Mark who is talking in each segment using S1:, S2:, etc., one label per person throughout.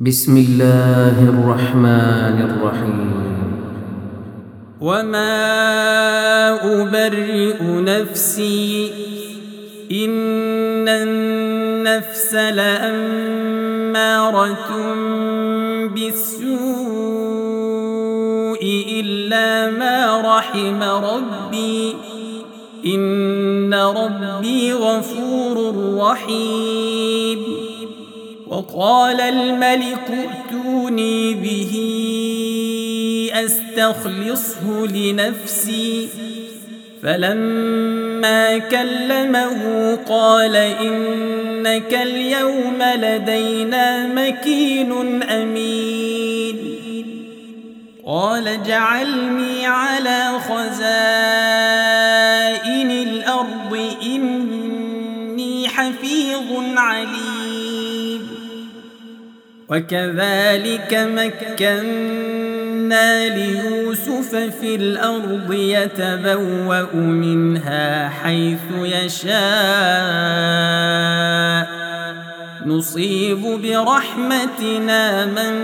S1: بسم الله الرحمن الرحيم.
S2: وما أبرئ نفسي إن النفس لأمارة بالسوء إلا ما رحم ربي إن ربي غفور رحيم. وقال الملك ائتوني به أستخلصه لنفسي فلما كلمه قال إنك اليوم لدينا مكين أمين. قال اجعلني على خزائن الأرض إني حفيظ عليم. وكذلك مكنا ليوسف في الأرض يتبوأ منها حيث يشاء نصيب برحمتنا من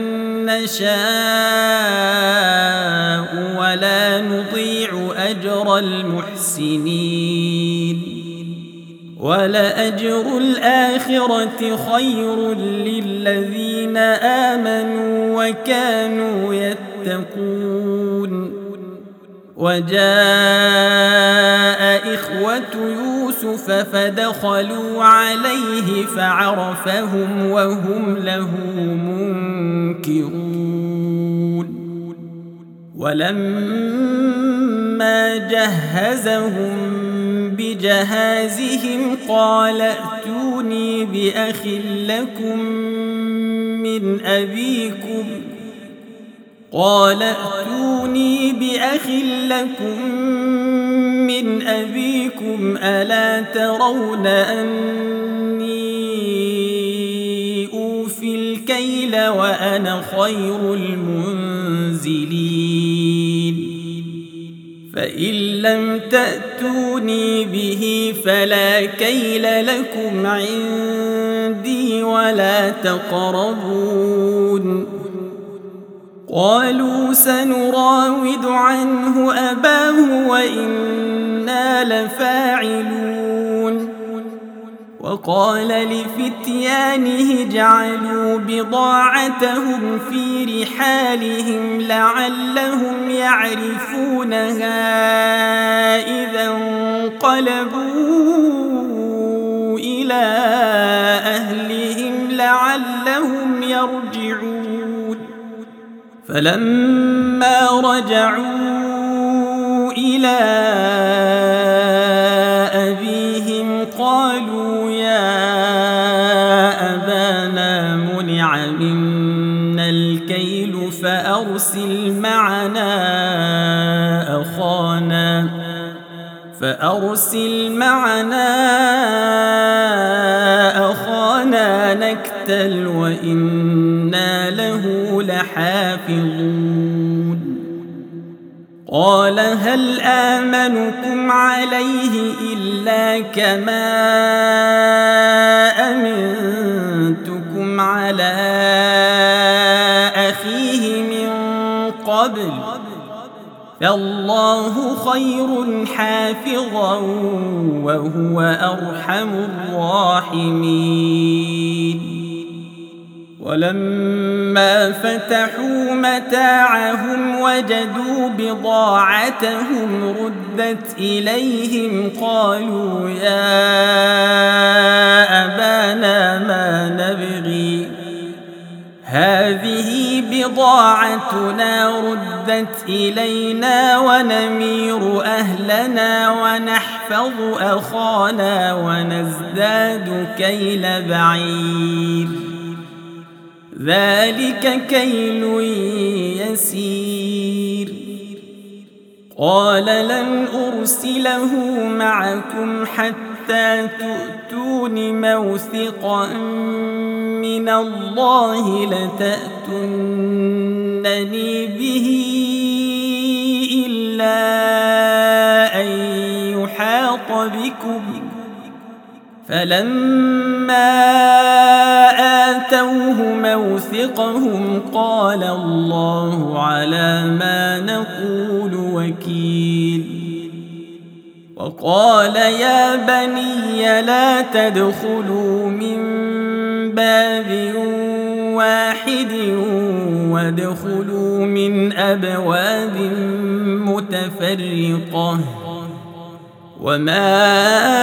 S2: نشاء ولا نضيع أجر المحسنين. ولأجر الآخرة خير للذين آمنوا وكانوا يتقون. وجاء إخوة يوسف فدخلوا عليه فعرفهم وهم له منكرون. ولما جهزهم بجهازهم قال ائتوني بأخ لكم من أبيكم ألا ترون أني أوفي الكيل وأنا خير المنزلين. فإن لم تأتوني به فلا كيل لكم عندي ولا تقربون. قالوا سنراود عنه أباه وإنا لفاعلون. وقال لفتيانه اجعلوا بضاعتهم في رحالهم لعلهم يعرفونها إذا انقلبوا إلى أهلهم لعلهم يرجعون. فلما رجعوا إلى أبيهم قالوا يا أبانا منع منا الكيل فأرسل معنا أخانا نكتل وإنا له لحافظون. قال هل آمنكم عليه إلا كما أمنتكم على أخيه من قبل فالله خير حافظا وهو أرحم الراحمين. ولما فتحوا متاعهم وجدوا بضاعتهم ردت إليهم قالوا يا أبانا ما نبغي هذه بضاعتنا ردت إلينا ونمير أهلنا ونحفظ أخانا ونزداد كيل بعير ذلك كيل يسير. قال لن أرسله معكم حتى تؤتون موثقا من الله لتأتونني به إلا أن يحاط بكم فلما آتوه موثقهم قال الله على ما نقول وكيل. وقال يا بني لا تدخلوا من باب واحد وادخلوا من أبواب متفرقة وما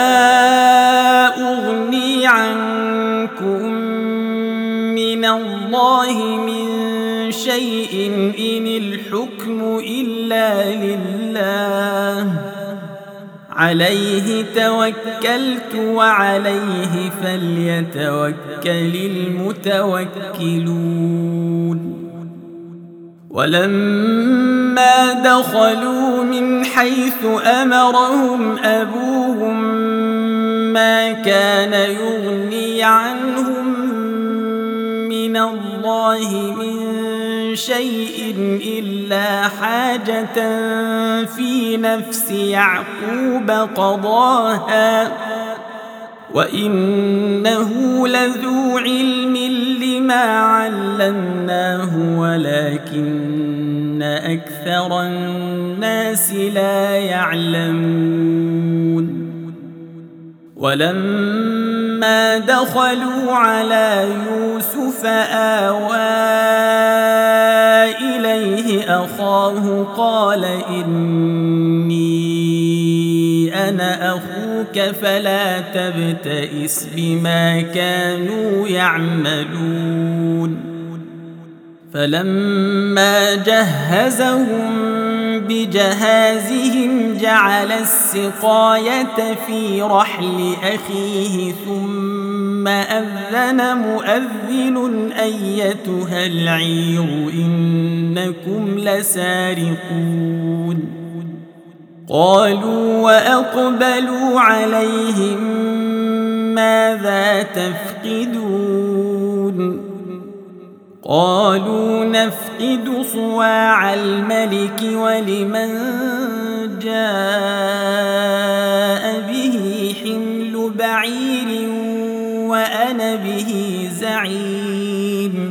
S2: أغني عنكم من الله من شيء إن الحكم إلا لله عليه توكلت وعليه فليتوكل المتوكلون. ولما دخلوا من حيث أمرهم أبوهم ما كان يغني عنهم من الله من شيء إلا حاجة في نفس يعقوب قضاها وإنه لذو علم لما علمناه ولكن أكثر الناس لا يعلمون. ولما دخلوا على يوسف آوى إليه أخاه قال إني أنا أخوك فلا تبتئس بما كانوا يعملون. فلما جهزهم بجهازهم جعل السقاية في رحل أخيه ثم أذن مؤذن أيتها العير إنكم لسارقون. قالوا وأقبلوا عليهم ماذا تفقدون؟ قالوا نفقد صواع الملك ولمن جاء به حمل بعير وأنا به زعيم.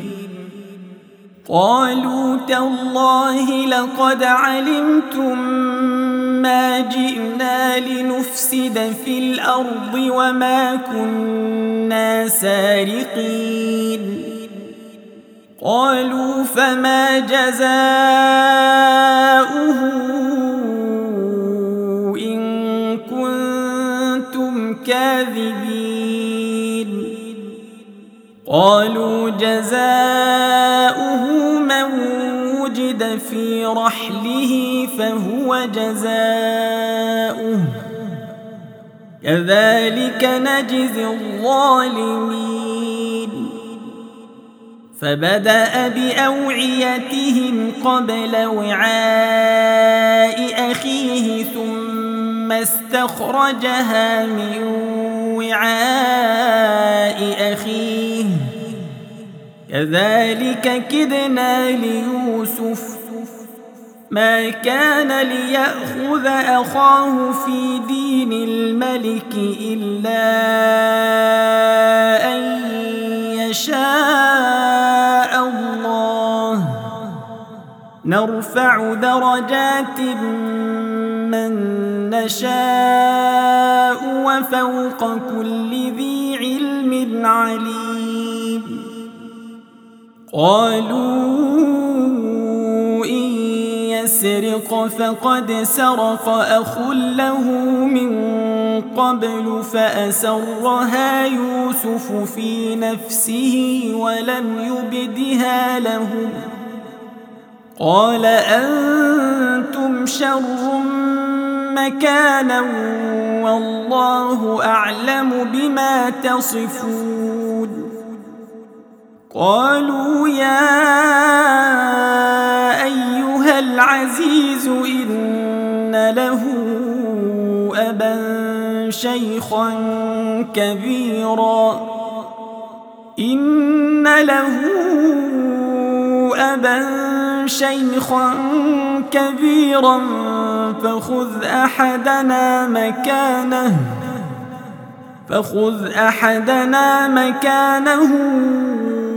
S2: قالوا تالله لقد علمتم ما جئنا لنفسد في الأرض وما كنا سارقين. قالوا فما جزاؤه إن كنتم كاذبين؟ قالوا جزاؤه من وجد في رحله فهو جزاؤه كذلك نجزي الظالمين. فبدأ بأوعيتهم قبل وعاء أخيه ثم استخرجها من وعاء أخيه كذلك كدنا ليوسف ما كان ليأخذ أخاه في دين الملك إلا أن يشاء الله نرفع درجات من نشاء وفوق كل ذي علم عليم. قالوا إن يسرق فقد سرق أخ له من قبل فأسرها يوسف في نفسه ولم يبدها لهم. قال أنتم شر مكانا والله أعلم بما تصفون. قالوا يا أيها العزيز إن له أبا شيخا كبيرا فخذ أحدنا مكانه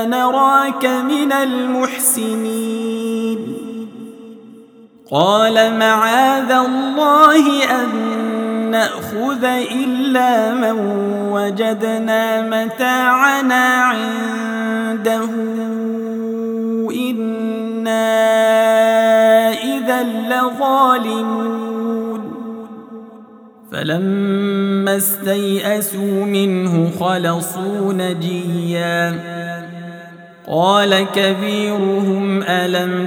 S2: نراك من المحسنين قال معاذ الله أن نأخذ إلا من وجدنا متاعنا عنده إنا إذا لظالمون فلما استيئسوا منه خلصوا نجيا قال كبيرهم ألم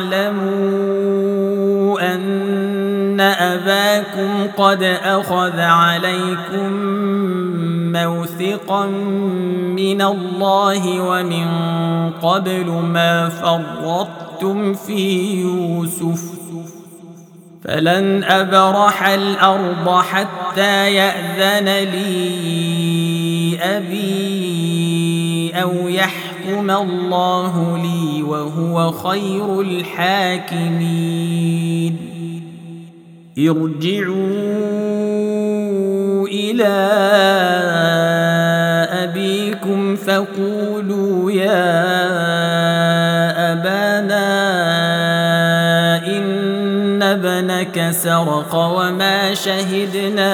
S2: تعلموا أن أباكم قد أخذ عليكم موثقا من الله ومن قبل ما فرطتم في يوسف فلن أبرح الأرض حتى يأذن لي أبي أو يحكم الله لي وهو خير الحاكمين ارجعوا إلى أبيكم فقولوا يا أبانا إن ابنك سرق وما شهدنا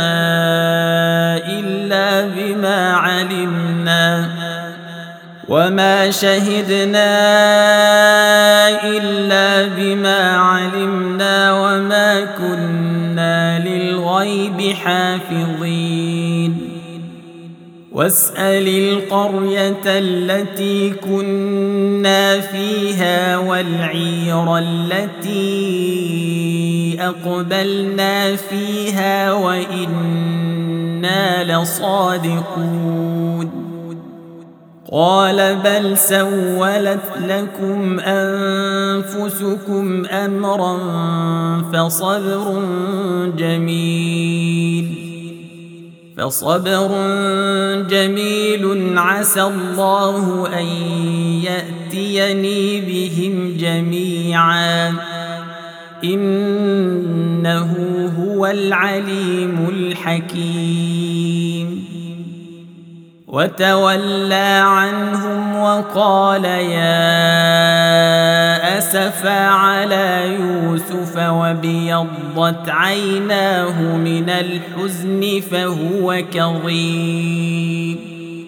S2: إلا بما علمنا وما كنا للغيب حافظين واسأل القرية التي كنا فيها والعير التي أقبلنا فيها وإنا لصادقون قال بل سولت لكم أنفسكم أمرا فصبر جميل عسى الله أن يأتيني بهم جميعا إنه هو العليم الحكيم وتولى عنهم وقال يا أسفا على يوسف وابيضت عيناه من الحزن فهو كظيم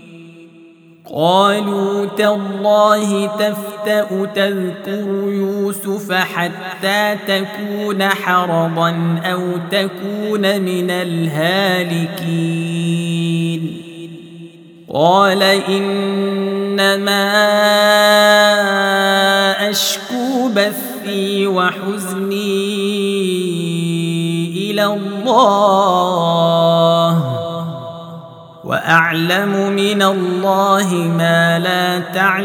S2: قالوا تالله تفتأ تذكر يوسف حتى تكون حرضا أو تكون من الهالكين قال إنما أشكو بثي وحزني إلى الله وأعلم من الله ما لا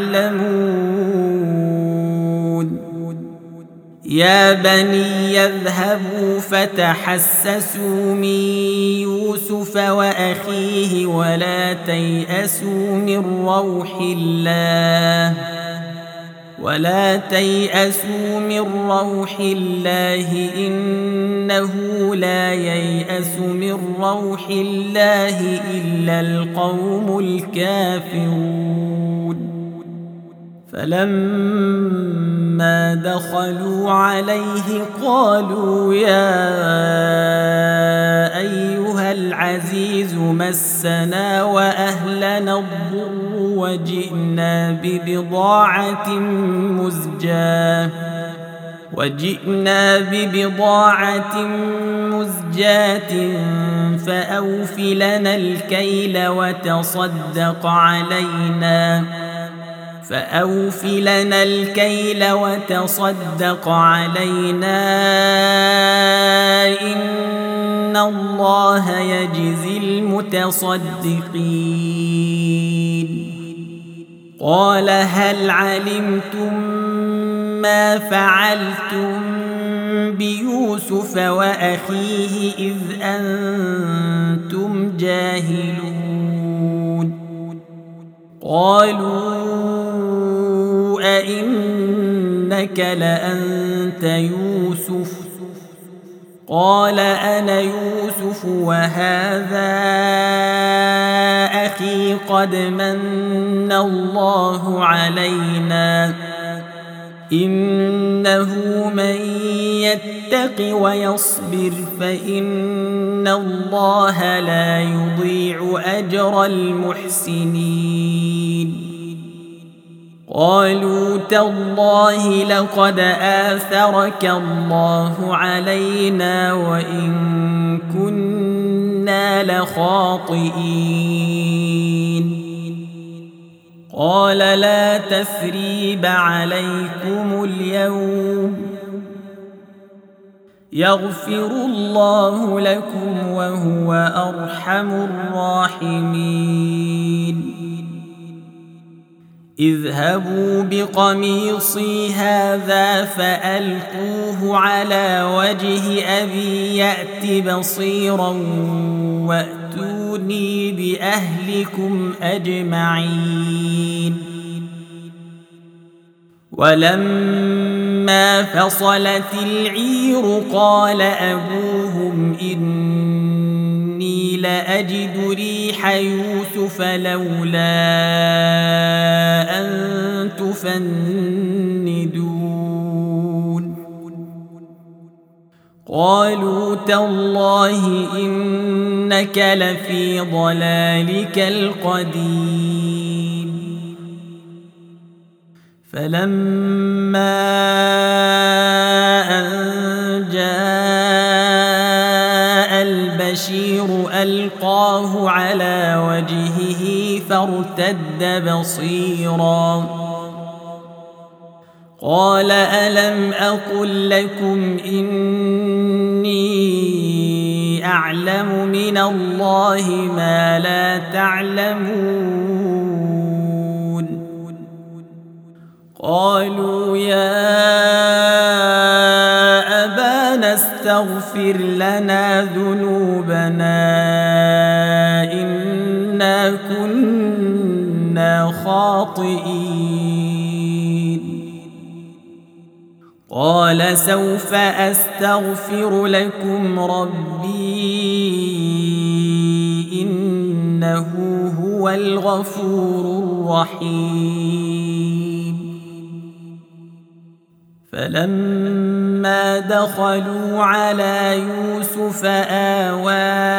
S2: تعلمون يا بني يذهبوا فتحسسوا من يوسف وأخيه ولا تيأسوا من روح الله إنه لا ييأس من روح الله إلا القوم الكافرون فلما دخلوا عليه قالوا يا أيها العزيز مسنا وأهلنا الضر وجئنا ببضاعة مزجاة فأوف لنا الكيل وتصدق علينا إن الله يجزي المتصدقين قال هل علمتم ما فعلتم بيوسف وأخيه إذ أنتم جاهلون قالوا أئنك لأنت يوسف قال أنا يوسف وهذا أخي قد من الله علينا إنه من يتق ويصبر فإن الله لا يضيع أجر المحسنين قالوا تالله لقد آثرك الله علينا وإن كنا لخاطئين قال لا تثريب عليكم اليوم يغفر الله لكم وهو أرحم الراحمين اذهبوا بقميصي هذا فألقوه على وجه أبي يأت بصيرا وأتوني بأهلكم أجمعين ولما فصلت العير قال أبوهم إني لأجد ريح يوسف لولا أن تفندون قالوا تالله إنك لفي ضلالك القديم فلما أن جاء البشير ألقاه على وجهه فارتد بصيرا قال ألم أقل لكم إني أعلم من الله ما لا تعلمون قالوا يا أبانا استغفر لنا ذنوبنا إنا كنا خاطئين قال سوف أستغفر لكم ربي إنه هو الغفور الرحيم فلما دخلوا على يوسف آوى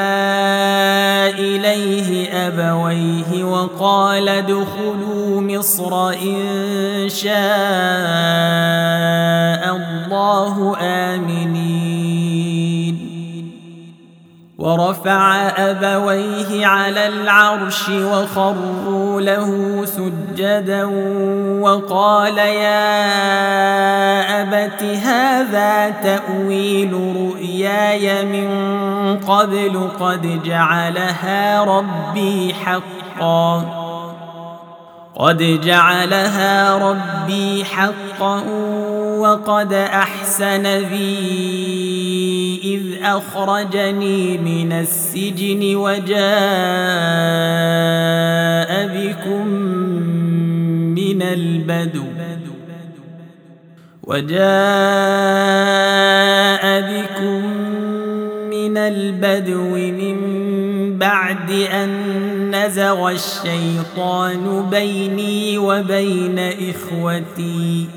S2: إليه أبويه وقال ادخلوا مصر إن شاء الله آمنين ورفع أبويه على العرش وخروا له سجدا وقال يا أبت هذا تأويل رؤياي من قبل قد جعلها ربي حقا وقد أحسن بي إذ أخرجني من السجن وجاء بكم من البدو من بعد أن نزغ الشيطان بيني وبين إخوتي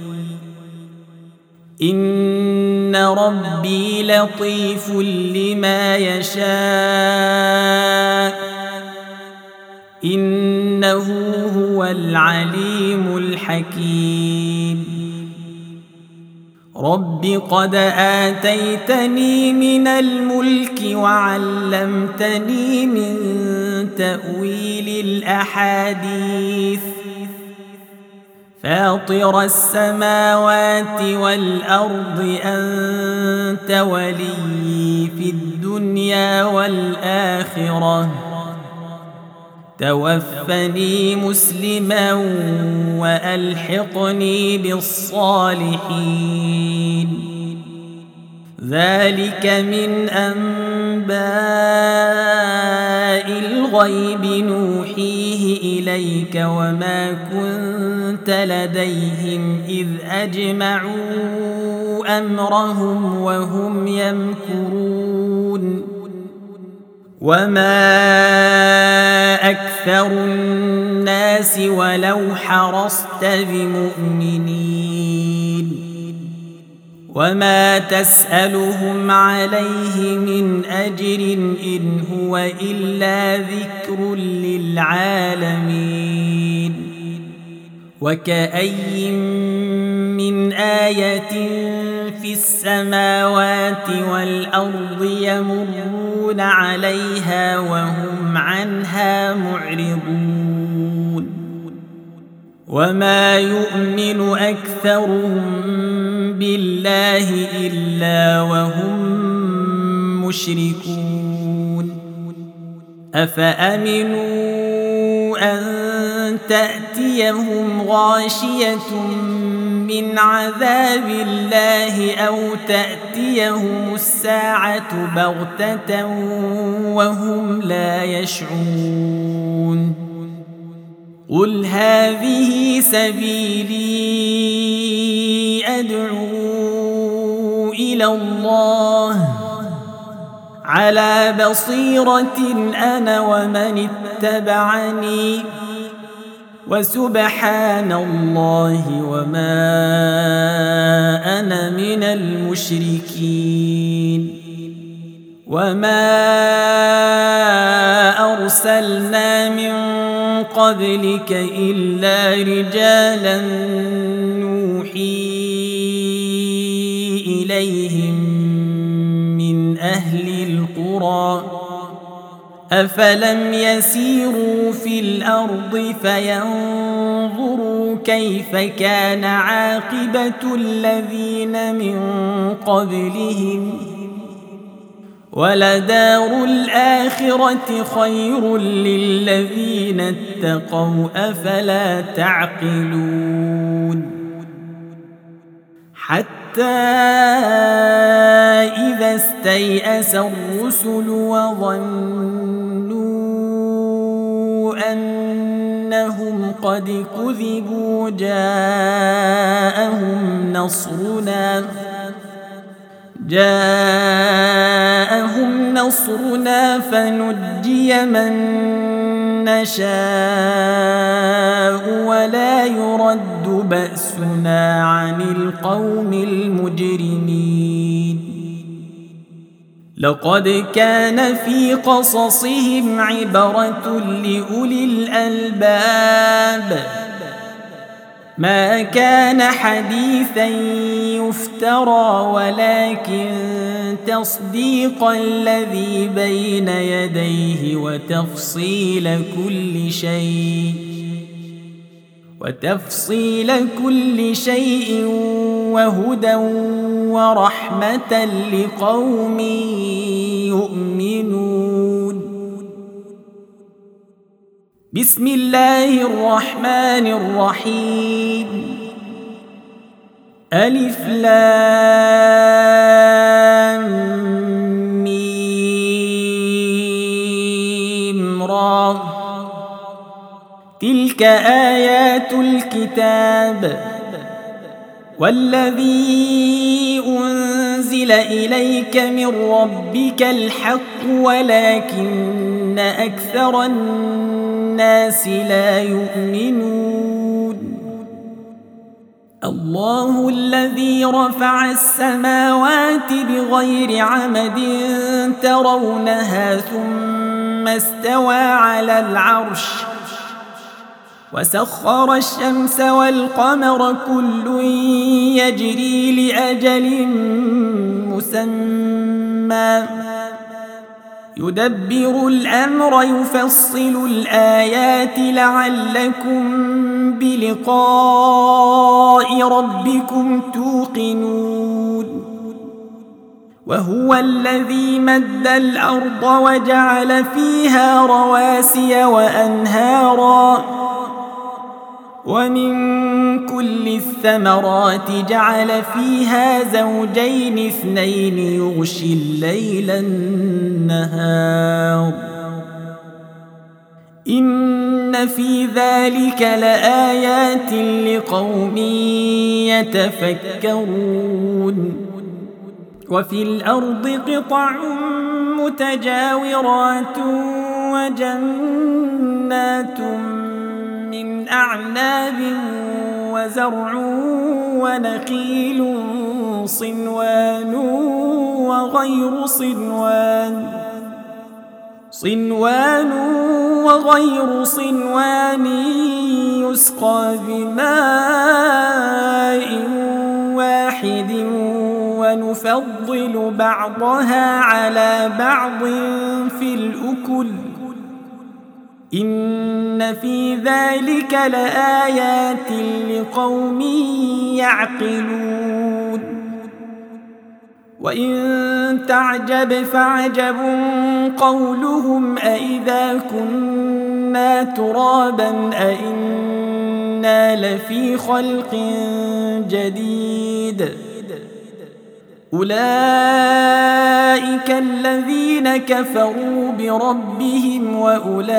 S2: إن ربي لطيف لما يشاء إنه هو العليم الحكيم رب قد آتيتني من الملك وعلمتني من تأويل الأحاديث فاطر السماوات والأرض أنت ولي في الدنيا والآخرة توفني مسلما وألحقني بالصالحين ذلك من أنباء الغيب نوحيه إليك وما كنت لديهم إذ أجمعوا أمرهم وهم يمكرون وما أكثر الناس ولو حرصت بمؤمنين وما تسألهم عليه من أجر إن هو إلا ذكر للعالمين وكأي من آية في السماوات والأرض يمرون عليها وهم عنها معرضون وما يؤمن أكثرهم بالله إلا وهم مشركون أفأمنوا أن تأتيهم غاشية من عذاب الله أو تأتيهم الساعة بغتة وهم لا يشعرون قل هذه سبيلي أدعو إلى الله على بصيرة أنا ومن اتبعني وسبحان الله وما أنا من المشركين وما أرسلنا من قبلك إلا رجالا نوحي إليهم من أهل القرى أفلم يسيروا في الأرض فينظروا كيف كان عاقبة الذين من قبلهم ولدار الآخرة خير للذين اتقوا أفلا تعقلون حتى إذا استيأس الرسل وظنوا أنهم قد كذبوا جاءهم نصرنا فنجي من نشاء ولا يرد بأسنا عن القوم المجرمين لقد كان في قصصهم عبرة لأولي الألباب ما كان حديثا يفترى ولكن تصديق الذي بين يديه وتفصيل كل شيء وهدى ورحمة لقوم يؤمنون بسم الله الرحمن الرحيم ألف لام ميم را تلك آيات الكتاب والذي أنزل إليك من ربك الحق ولكن أكثر الناس لا يؤمنون الله الذي رفع السماوات بغير عمد ترونها ثم استوى على العرش وسخر الشمس والقمر كل يجري لأجل مسمى يدبر الأمر يفصل الآيات لعلكم بلقاء ربكم توقنون وهو الذي مد الأرض وجعل فيها رواسي وأنهارا ومن كل الثمرات جعل فيها زوجين اثنين يغشي الليل النهار إن في ذلك لآيات لقوم يتفكرون وفي الأرض قطع متجاورات وجنات من أعناب وزرع ونخيل صنوان وغير صنوان يسقى بماء واحد ونفضل بعضها على بعض في الأكل إن في ذلك لآيات لقوم يعقلون وإن تعجب فعجب قولهم أإذا كنا ترابا أإنا لفي خلق جديد أولئك الذين كفروا بربهم وأولئك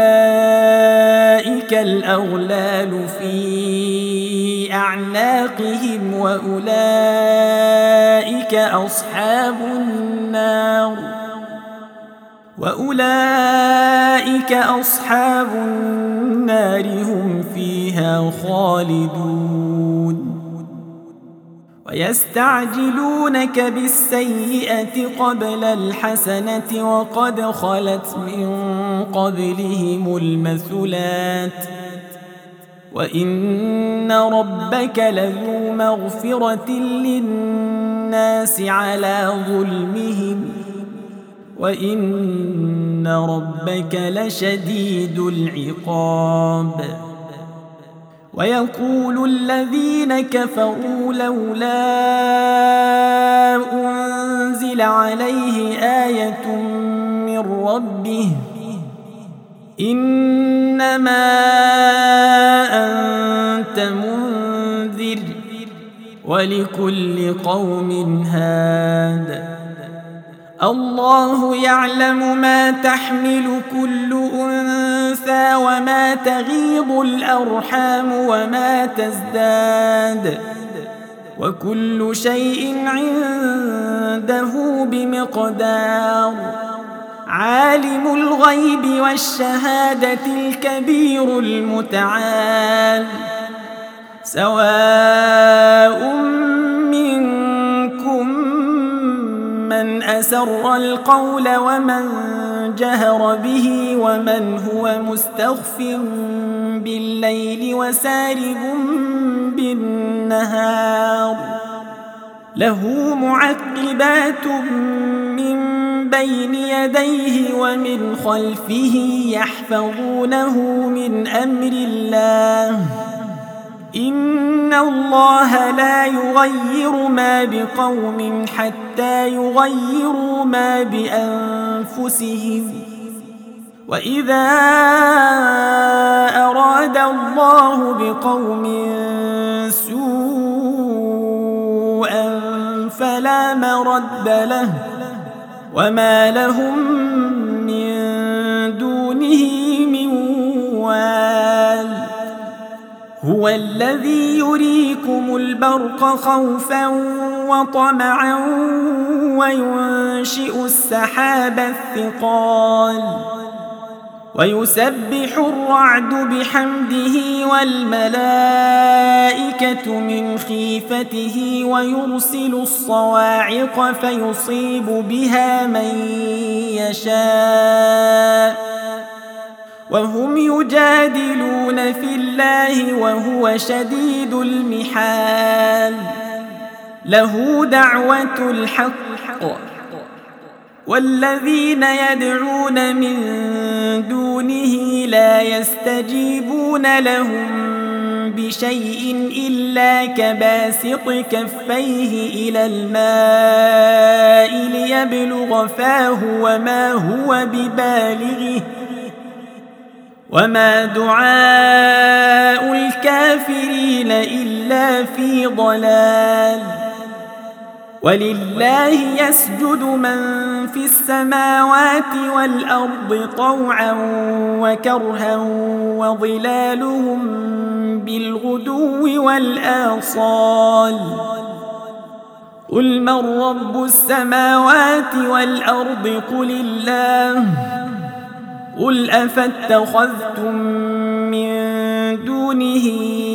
S2: الأغلال في أعناقهم وأولئك أصحاب النار هم فيها خالدون ويستعجلونك بالسيئة قبل الحسنة وقد خلت من قبلهم المثلات وإن ربك لذو مغفرة للناس على ظلمهم وإن ربك لشديد العقاب ويقول الذين كفروا لولا أنزل عليه آية من ربه إنما أنت منذر ولكل قوم هاد الله يعلم ما تحمل كل أنثى وما تغيض الأرحام وما تزداد وكل شيء عنده بمقدار عالم الغيب والشهادة الكبير المتعال سواء منكم من أسر القول ومن جهر به ومن هو مستخف بالليل وسارب بالنهار له معقبات من بين يديه ومن خلفه يحفظونه من أمر الله إن الله لا يغير ما بقوم حتى يغيروا ما بأنفسهم وإذا أراد الله بقوم سوءا فلا مرد له وما لهم من دونه من وال هو الذي يريكم البرق خوفا وطمعا وينشئ السحاب الثقال ويسبح الرعد بحمده والملائكة من خيفته ويرسل الصواعق فيصيب بها من يشاء وهم يجادلون في الله وهو شديد المحال له دعوة الحق والذين يدعون من دونه لا يستجيبون لهم بشيء إلا كباسط كفيه إلى الماء ليبلغ فاه وما هو ببالغه وما دعاء الكافرين إلا في ضلال ولله يسجد من في السماوات والأرض طوعا وكرها وظلالهم بالغدو والآصال قل من رب السماوات والأرض قل الله قل أفاتخذتم من دونه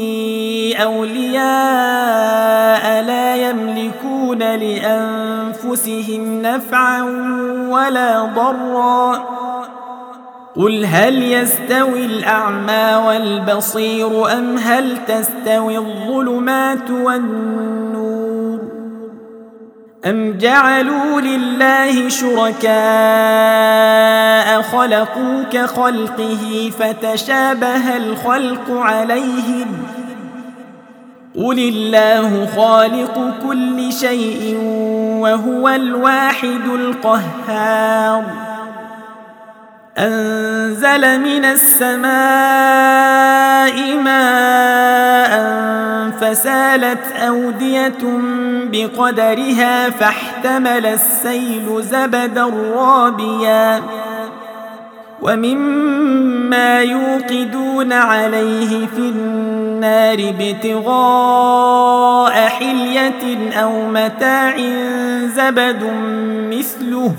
S2: أولياء لا يملكون لأنفسهم نفعا ولا ضرا قل هل يستوي الأعمى والبصير أم هل تستوي الظلمات والنور أم جعلوا لله شركاء خلقوا كخلقه فتشابه الخلق عليهم قل الله خالق كل شيء وهو الواحد القهار أنزل من السماء ماء فسالت أودية بقدرها فاحتمل السيل زبدا رابيا ومما يوقدون عليه في النار ابتغاء حلية أو متاع زبد مثله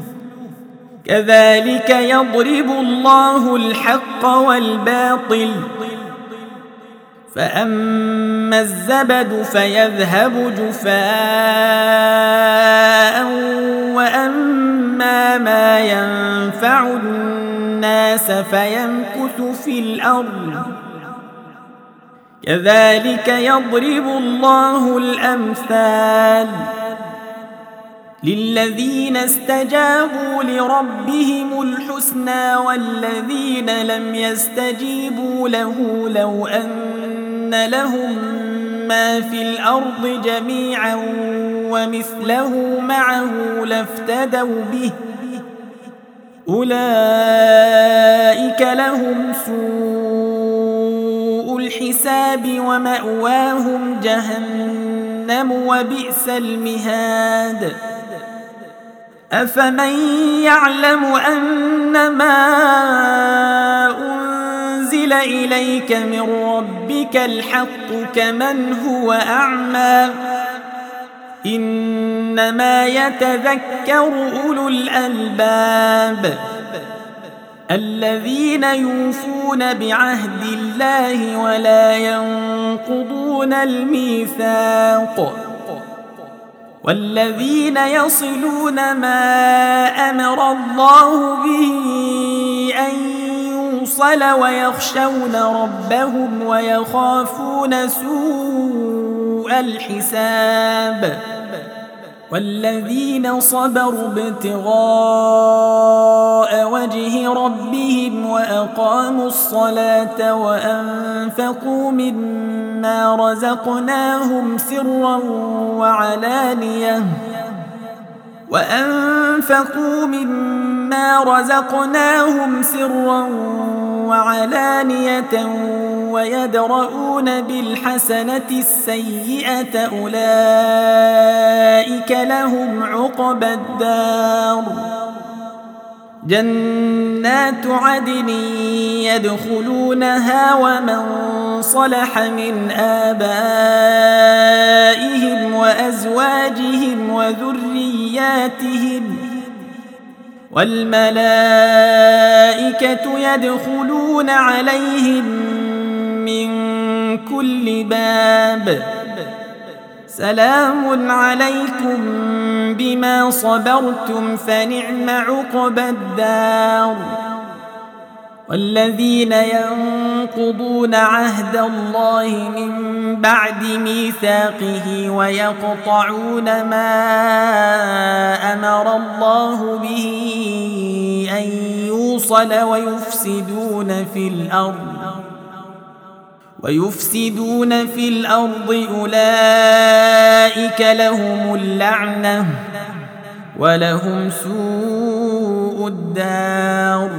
S2: كذلك يضرب الله الحق والباطل فأما الزبد فيذهب جفاء وأما ما ينفع الناس فيمكث في الأرض كذلك يضرب الله الأمثال للذين استجابوا لربهم الحسنى والذين لم يستجيبوا له لو أن لهم ما في الأرض جميعا ومثله معه لافتدوا به أولئك لهم سوء الحساب ومأواهم جهنم وبئس المهاد أفمن يعلم أنما أنزل إليك من ربك الحق كمن هو أعمى إنما يتذكر أولو الألباب الذين يوفون بعهد الله ولا ينقضون الميثاق والذين يصلون ما أمر الله به أن يوصل ويخشون ربهم ويخافون سوء الحساب والذين صبروا ابتغاء وجه ربهم وأقاموا الصلاة وأنفقوا مما رزقناهم سرا وعلانية ويدرؤون بالحسنة السيئة أولئك لهم عقبى الدار جنات عدن يدخلونها ومن صلح من آبائهم وأزواجهم وذرياتهم والملائكة يدخلون عليهم من كل باب سلام عليكم بما صبرتم فنعم عقبى الدار والذين ينقضون عهد الله من بعد ميثاقه ويقطعون ما أمر الله به أن يوصل ويفسدون في الأرض أولئك لهم اللعنة ولهم سوء الدار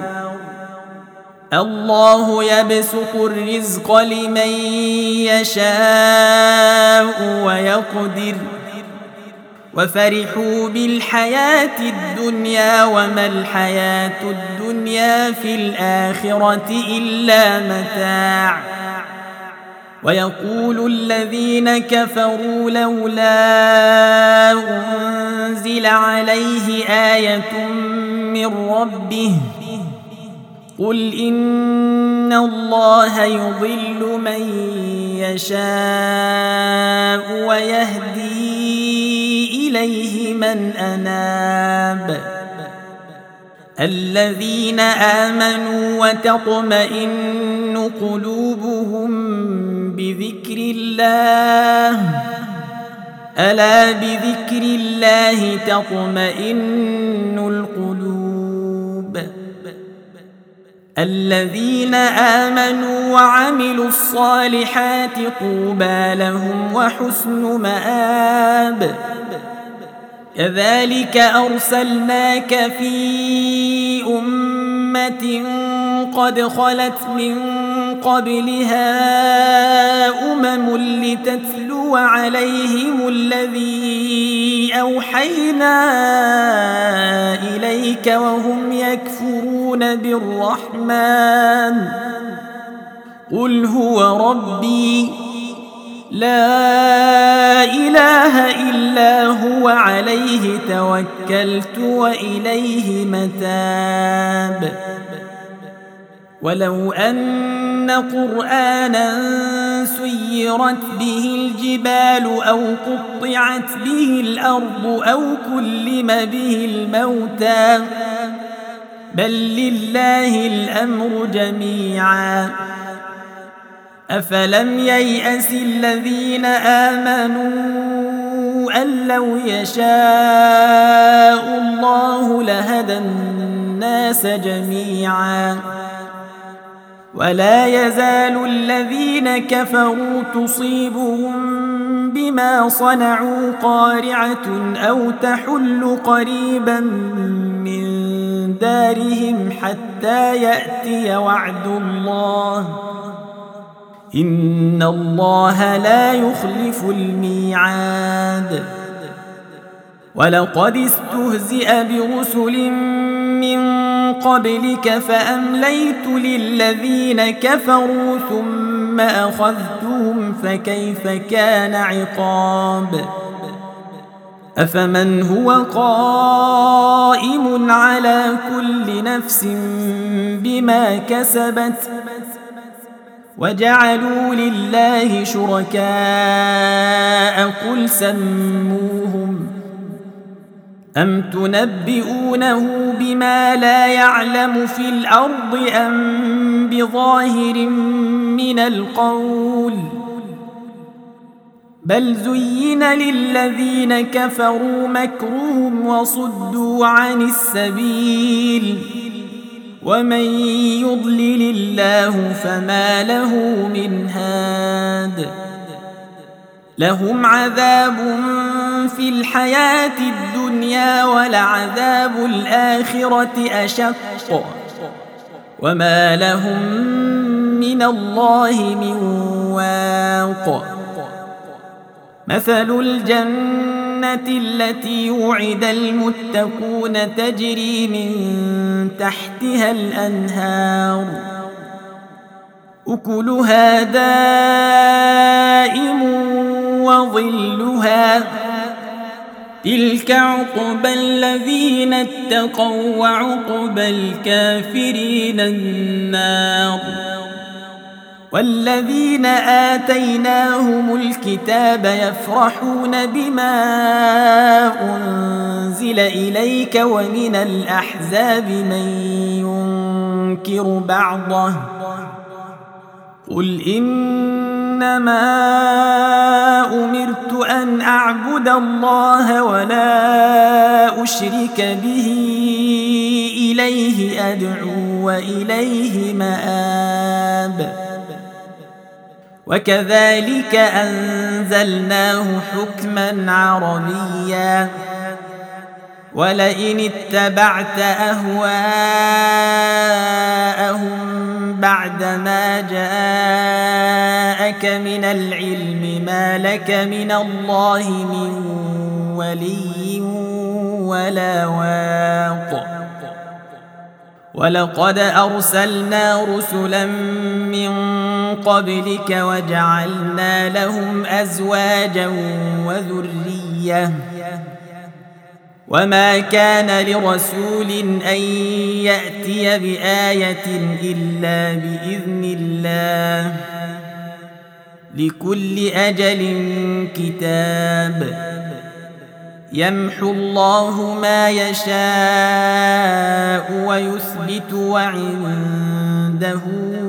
S2: الله يبسط الرزق لمن يشاء وفرحوا بالحياة الدنيا وما الحياة الدنيا في الآخرة إلا متاع ويقول الذين كفروا لولا أنزل عليه آية من ربه قل إن الله يضل من يشاء ويهدي إليه من أناب الذين آمنوا وتطمئن قلوبهم بذكر الله ألا بذكر الله تطمئن القلوب الذين آمنوا وعملوا الصالحات طوبى لهم وحسن مآب كذلك أرسلناك في أمة قد خلت من قبلها لتتلو عليهم الذي أوحينا إليك وهم يكفرون بالرحمن قل هو ربي لا إله إلا هو عليه توكلت وإليه متاب ولو أن قرآنا سيرت به الجبال أو قطعت به الأرض أو كلم به الموتى بل لله الأمر جميعا أفلم ييأس الذين آمنوا أن لو يشاء الله لهدى الناس جميعا ولا يزال الذين كفروا تصيبهم بما صنعوا قارعة أو تحل قريبا من دارهم حتى يأتي وعد الله إن الله لا يخلف الميعاد ولقد استهزئ برسل من قبلك فأمليت للذين كفروا ثم أخذتهم فكيف كان عقاب أفمن هو قائم على كل نفس بما كسبت وجعلوا لله شركاء قل سموهم أم تنبئونه بما لا يعلم في الأرض أم بظاهر من القول بل زين للذين كفروا مكرهم وصدوا عن السبيل ومن يضلل الله فما له من هاد لهم عذاب في الحياة الدنيا ولعذاب الآخرة أشق وما لهم من الله من واق مثل الجنة التي وعد المتقون تجري من تحتها الأنهار أكلها دائم وظلها تلك عقبى الذين اتقوا وعقبى الكافرين النار والذين آتيناهم الكتاب يفرحون بما أنزل إليك ومن الأحزاب من ينكر بعضه قل إنما أمرت أن أعبد الله ولا أشرك به إليه أدعو وإليه مآب وكذلك أنزلناه حكما عربيا ولئن اتبعت أهواءهم بعدما جاءك من العلم ما لك من الله من ولي ولا واق. ولقد أرسلنا رسلا من قبلك وجعلنا لهم أزواجا وذرية، وما كان لرسول أن يأتي بآية إلا بإذن الله، لكل أجل كتاب. يمحو الله ما يشاء ويثبت، وعنده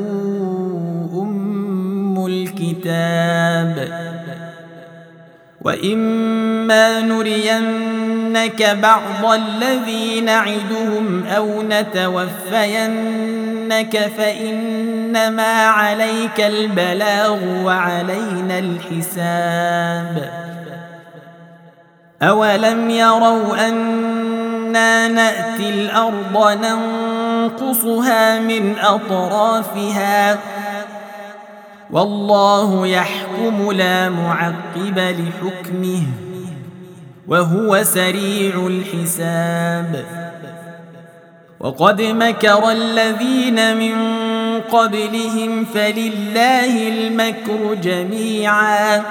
S2: أم الكتاب. وإما نرينك بعض الذي نعدهم أو نتوفينك فإنما عليك البلاغ وعلينا الحساب. أولم يروا أنا نأتي الأرض ننقصها من أطرافها والله يحكم لا معقب لحكمه وهو سريع الحساب. وقد مكر الذين من قبلهم فلله المكر جميعا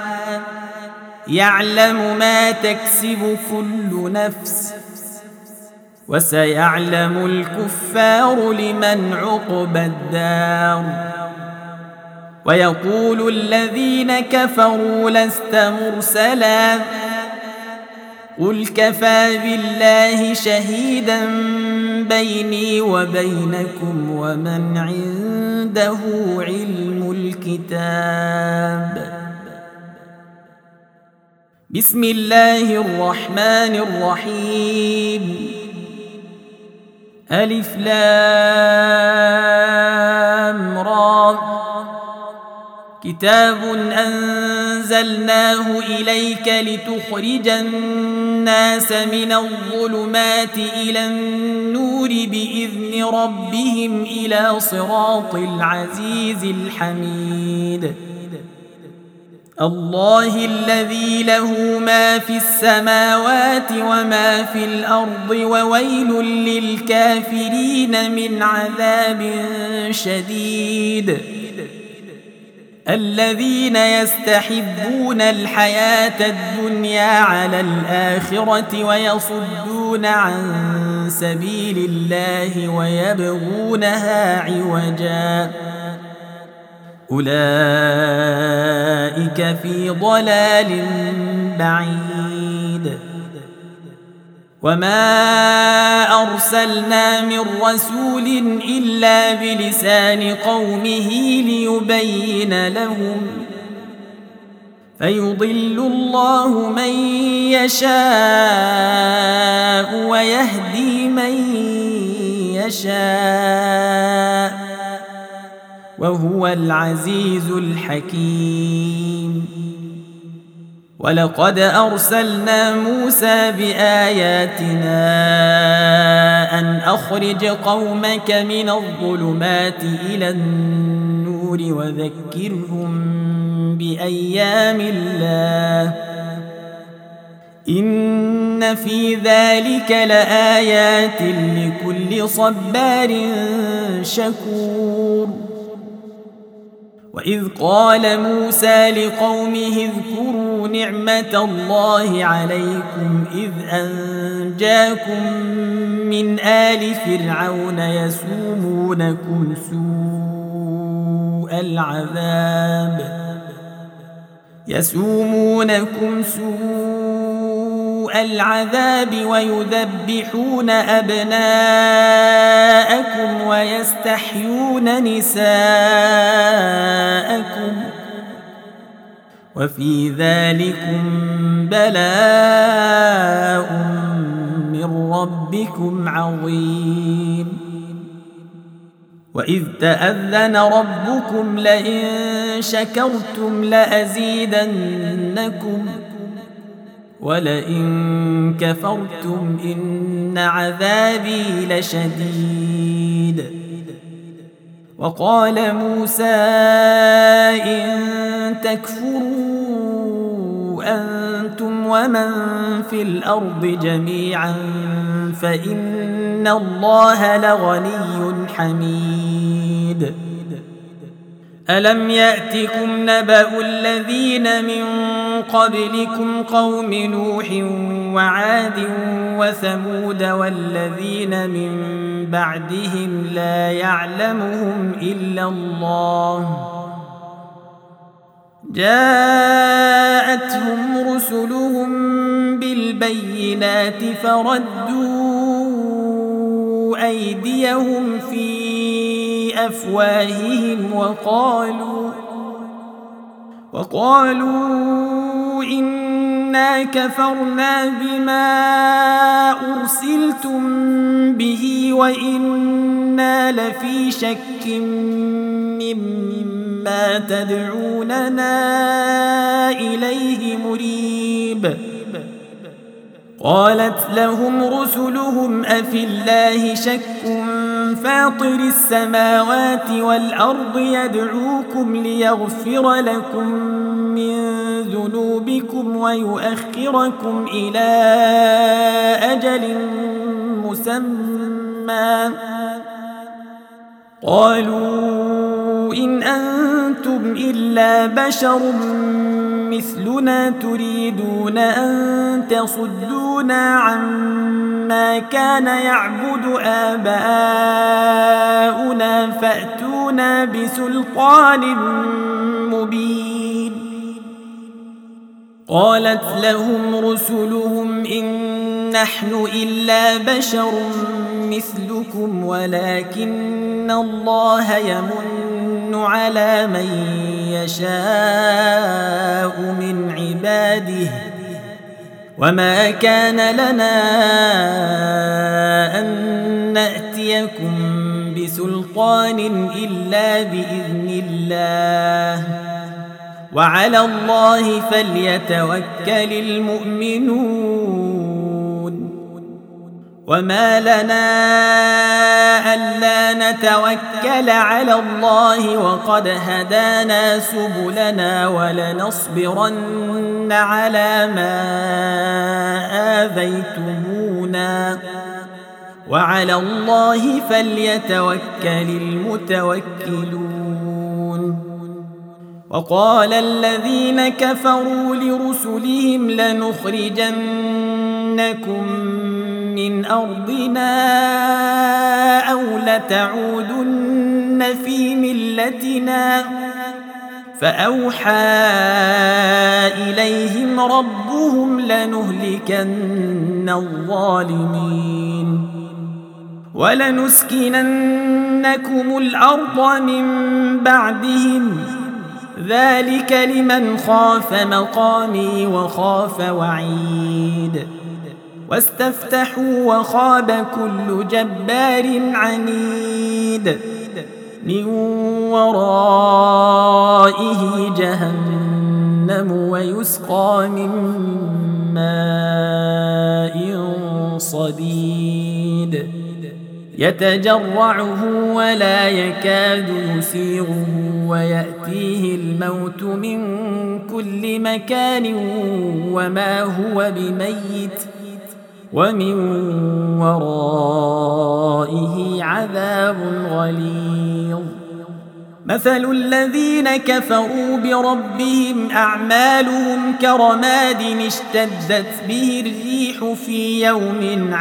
S2: يعلم ما تكسب كل نفس وسيعلم الكفار لمن عقبى الدار. ويقول الذين كفروا لست مرسلا قل كفى بالله شهيدا بيني وبينكم ومن عنده علم الكتاب. بسم الله الرحمن الرحيم. ألف لام را. كتاب أنزلناه إليك لتخرج الناس من الظلمات إلى النور بإذن ربهم إلى صراط العزيز الحميد. الله الذي له ما في السماوات وما في الأرض وويل للكافرين من عذاب شديد. الذين يستحبون الحياة الدنيا على الآخرة ويصدون عن سبيل الله ويبغونها عوجا أولئك في ضلال بعيد. وما أرسلنا من رسول إلا بلسان قومه ليبين لهم فيضل الله من يشاء ويهدي من يشاء وهو العزيز الحكيم. ولقد أرسلنا موسى بآياتنا أن أخرج قومك من الظلمات إلى النور وذكرهم بأيام الله إن في ذلك لآيات لكل صبار شكور. وإذ قال موسى لقومه اذكروا نعمة الله عليكم إذ أنجاكم من آل فرعون يسومونكم سوء العذاب ويذبحون أبناءكم ويستحيون نساءكم وفي ذلكم بلاء من ربكم عظيم. وإذ تأذن ربكم لئن شكرتم لأزيدنكم ولئن كفرتم إن عذابي لشديد. وقال موسى إن تكفروا أنتم ومن في الأرض جميعا فإن الله لغني حميد. ألم يأتكم نبأ الذين من قبلكم قوم نوح وعاد وثمود والذين من بعدهم لا يعلمهم إلا الله جاءتهم رسلهم بالبينات فردوا أيديهم في أفواههم وقالوا إنا كفرنا بما أرسلتم به وإنا لفي شك مما تدعوننا إليه مريب. قالت لهم رسلهم أفي الله شك فاطر السماوات والأرض يدعوكم ليغفر لكم من ذنوبكم ويؤخركم إلى أجل مسمى قالوا إن أنتم إلا بشر مثلنا تريدون أن تصدونا عما كان يعبد آباؤنا فأتونا بسلطان مبين. قالت لهم رسلهم إن نحن إلا بشر مثلكم ولكن الله يمن على من يشاء من عباده وما كان لنا أن نأتيكم بسلطان إلا بإذن الله وعلى الله فليتوكل المؤمنون. وما لنا ألا نتوكل على الله وقد هدانا سبلنا ولنصبرن على ما آذيتمونا وعلى الله فليتوكل المتوكلون. وقال الذين كفروا لرسلهم لنخرجنكم من أرضنا أو لتعودن في ملتنا فأوحى إليهم ربهم لنهلكن الظالمين ولنسكننكم الأرض من بعدهم ذلك لمن خاف مقامي وخاف وعيد. واستفتحوا وخاب كل جبار عنيد من ورائه جهنم ويسقى من ماء صديد يتجرعه ولا يكاد يسيغه ويأتيه الموت من كل مكان وما هو بميت ومن ورائه عذاب غليظ. مثل الذين كفروا بربهم أعمالهم كرماد اشتدت به الريح في يوم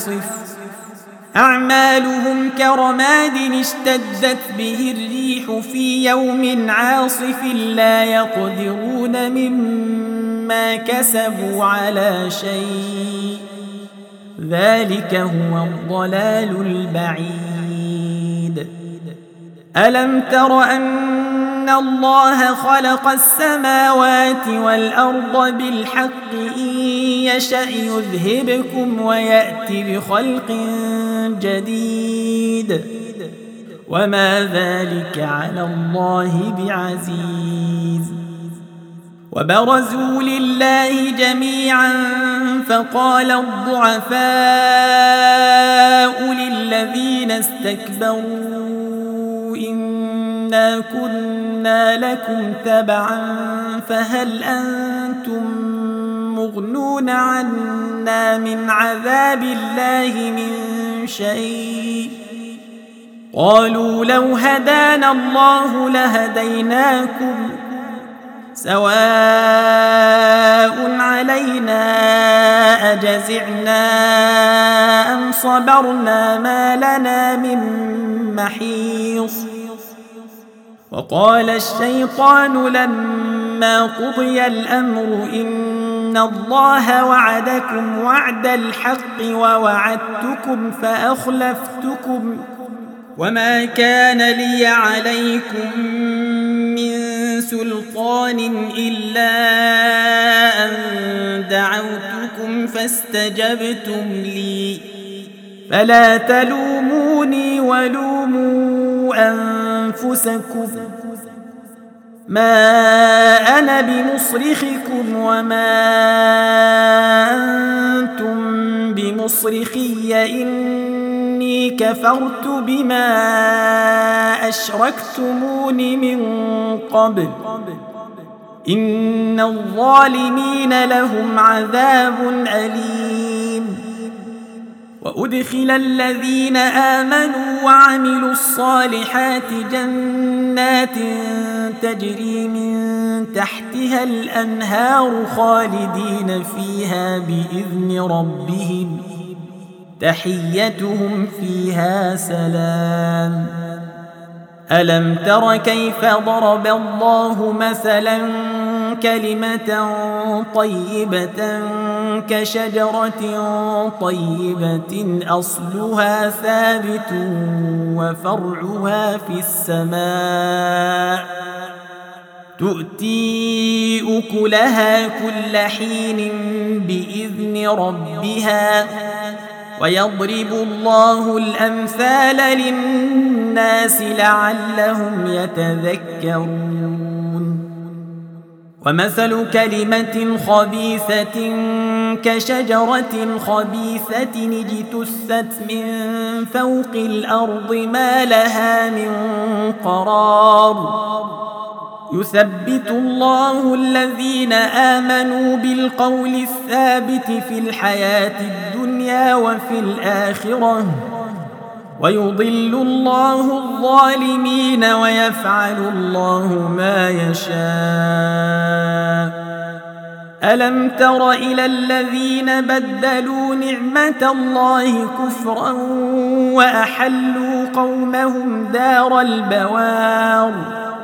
S2: عاصف لا يقدرون مما كسبوا على شيء ذلك هو الضلال البعيد. ألم تر أن الله خلق السماوات والأرض بالحق إن يشأ يذهبكم ويأتي بخلق جديد وما ذلك على الله بعزيز. وبرزوا لله جميعا فقال الضعفاء للذين استكبروا إنا كنا لكم تبعا فهل أنتم مغنون عنا من عذاب الله من شيء قالوا لو هدانا الله لهديناكم سواء علينا أجزعنا أم صبرنا ما لنا من محيص وقال الشيطان لما قضي الأمر إن الله وعدكم وعد الحق ووعدتكم فأخلفتكم وما كان لي عليكم من سلطان إلا أن دعوتكم فاستجبتم لي فلا تلوموني ولوموا أنفسكم ما أنا بمصرخكم وما أنتم بمصرخي إني كفرت بما أشركتمون من قبل إن الظالمين لهم عذاب أليم وأدخل الذين آمنوا وعملوا الصالحات جنات تجري من تحتها الأنهار خالدين فيها بإذن ربهم تحيتهم فيها سلام ألم تر كيف ضرب الله مثلا كلمة طيبة كشجرة طيبة أصلها ثابت وفرعها في السماء تؤتي أكلها كل حين بإذن ربها ويضرب الله الأمثال للناس لعلهم يتذكرون ومثل كلمة خبيثة كشجرة خبيثة اجتثت من فوق الأرض ما لها من قرار يثبت الله الذين آمنوا بالقول الثابت في الحياة الدنيا وفي الآخرة ويضل الله الظالمين ويفعل الله ما يشاء ألم تر إلى الذين بدلوا نعمة الله كفرا وأحلوا قومهم دار البوار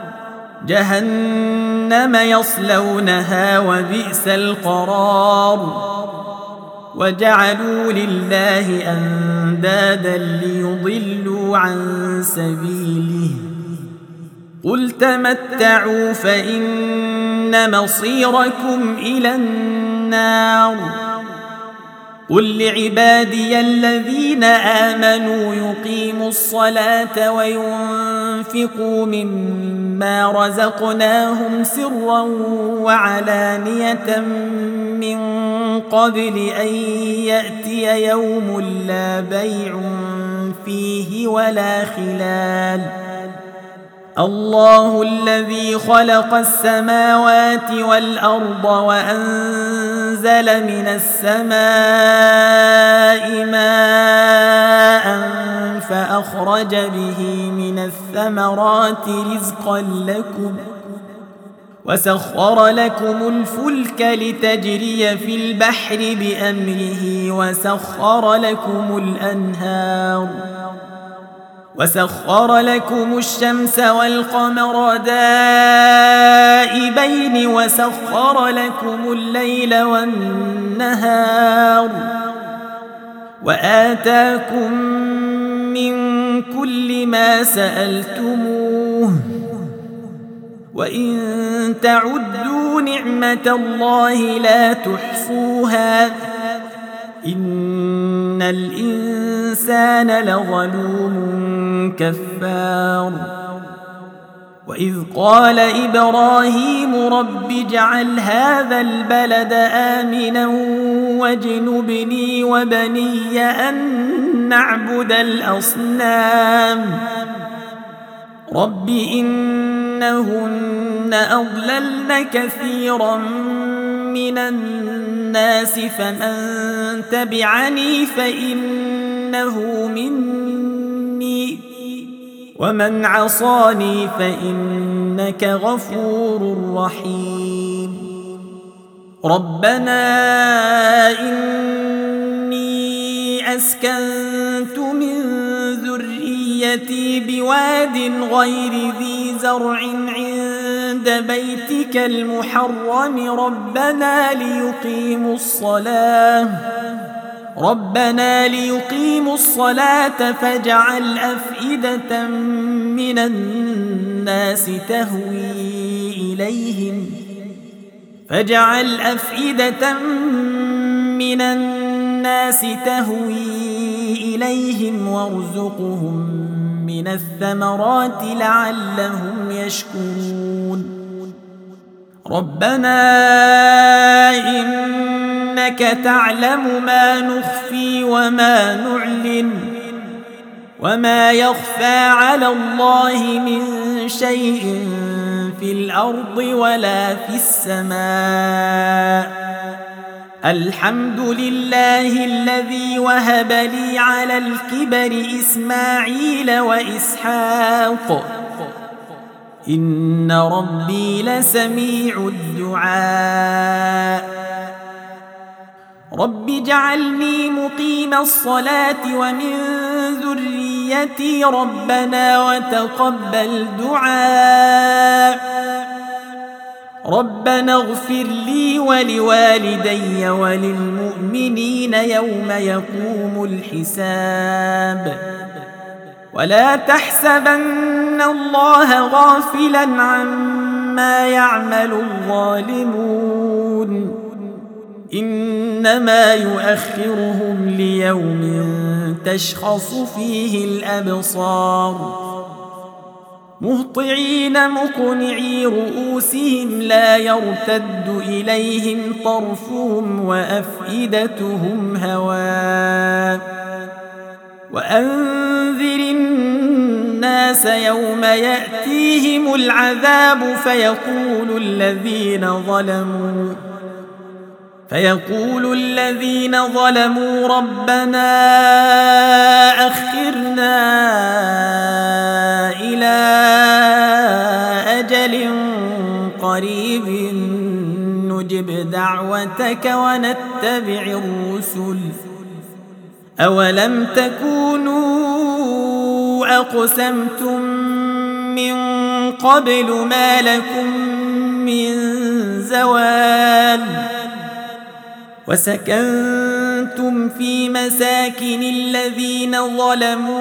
S2: جهنم يصلونها وبئس القرار وجعلوا لله أندادا ليضلوا عن سبيله قل تمتعوا فإن مصيركم إلى النار قل لعبادي الذين آمنوا يقيموا الصلاة وينفقوا مما رزقناهم سرا وعلانية من قبل أن يأتي يوم لا بيع فيه ولا خلال الله الذي خلق السماوات والأرض وأنزل من السماء ماء فأخرج به من الثمرات رزقا لكم وسخر لكم الفلك لتجري في البحر بأمره وسخر لكم الشمس والقمر دائبين وسخر لكم الليل والنهار وآتاكم من كل ما سألتموه وإن تعدوا نعمة الله لا تحصوها إن الإنسان لظلوم كفار وإذ قال إبراهيم رب اجعل هذا البلد آمنا واجنبني وبني أن نعبد الأصنام رب إنهن أضللن كثيرا من الناس فمن تبعني فإنه مني ومن عصاني فإنك غفور رحيم ربنا إني أسكنت من ذريتي بواد غير ذي زرع عند بيتك المحرم ربنا ليقيموا الصلاة فاجعل أفئدة من الناس تهوي إليهم وارزقهم من الثمرات لعلهم يشكرون ربنا إنك تعلم ما نخفي وما نعلن وما يخفى على الله من شيء في الأرض ولا في السماء الحمد لله الذي وهب لي على الكبر إسماعيل وإسحاق إن ربي لسميع الدعاء رب اجعلني مقيم الصلاة ومن ذريتي ربنا وتقبل دعاء ربنا اغفر لي ولوالدي وللمؤمنين يوم يقوم الحساب ولا تحسبن الله غافلا عما يعمل الظالمون إنما يؤخرهم ليوم تشخص فيه الأبصار مهطعين مقنعي رؤوسهم لا يرتد إليهم طرفهم وأفئدتهم هواء وأنذر الناس يوم يأتيهم العذاب فيقول الذين ظلموا ربنا أخرنا إلى أجل قريب نجب دعوتك ونتبع الرسل أولم تكونوا أقسمتم من قبل ما لكم من زوال وسكنتم في مساكن الذين ظلموا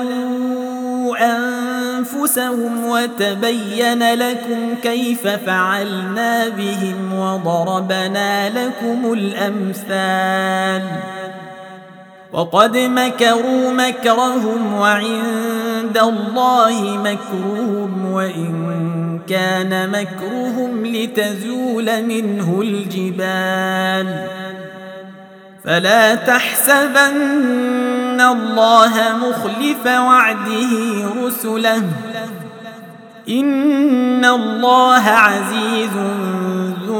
S2: أنفسهم وتبين لكم كيف فعلنا بهم وضربنا لكم الأمثال وقد مكروا مكرهم وعند الله مكرهم وإن كان مكرهم لتزول منه الجبال فلا تحسبن الله مخلف وعده رسله إن الله عزيز ذو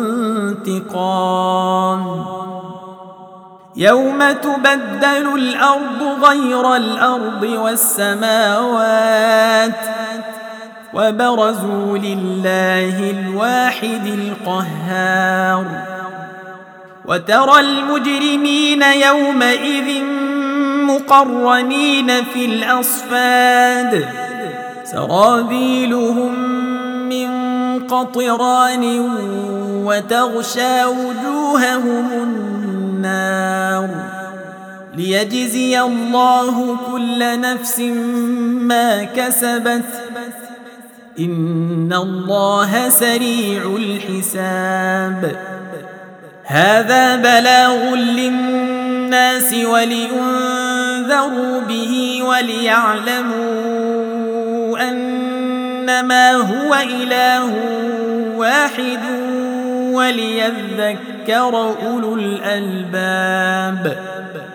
S2: انتقام يوم تبدل الأرض غير الأرض والسماوات وبرزوا لله الواحد القهار وترى المجرمين يومئذ مقرنين في الأصفاد سرابيلهم من قطران وتغشى وجوههم النار ليجزي الله كل نفس ما كسبت إن الله سريع الحساب هذا بلاغ للناس ولينذروا به وليعلموا أنما هو إله واحد وليذكر أولو الألباب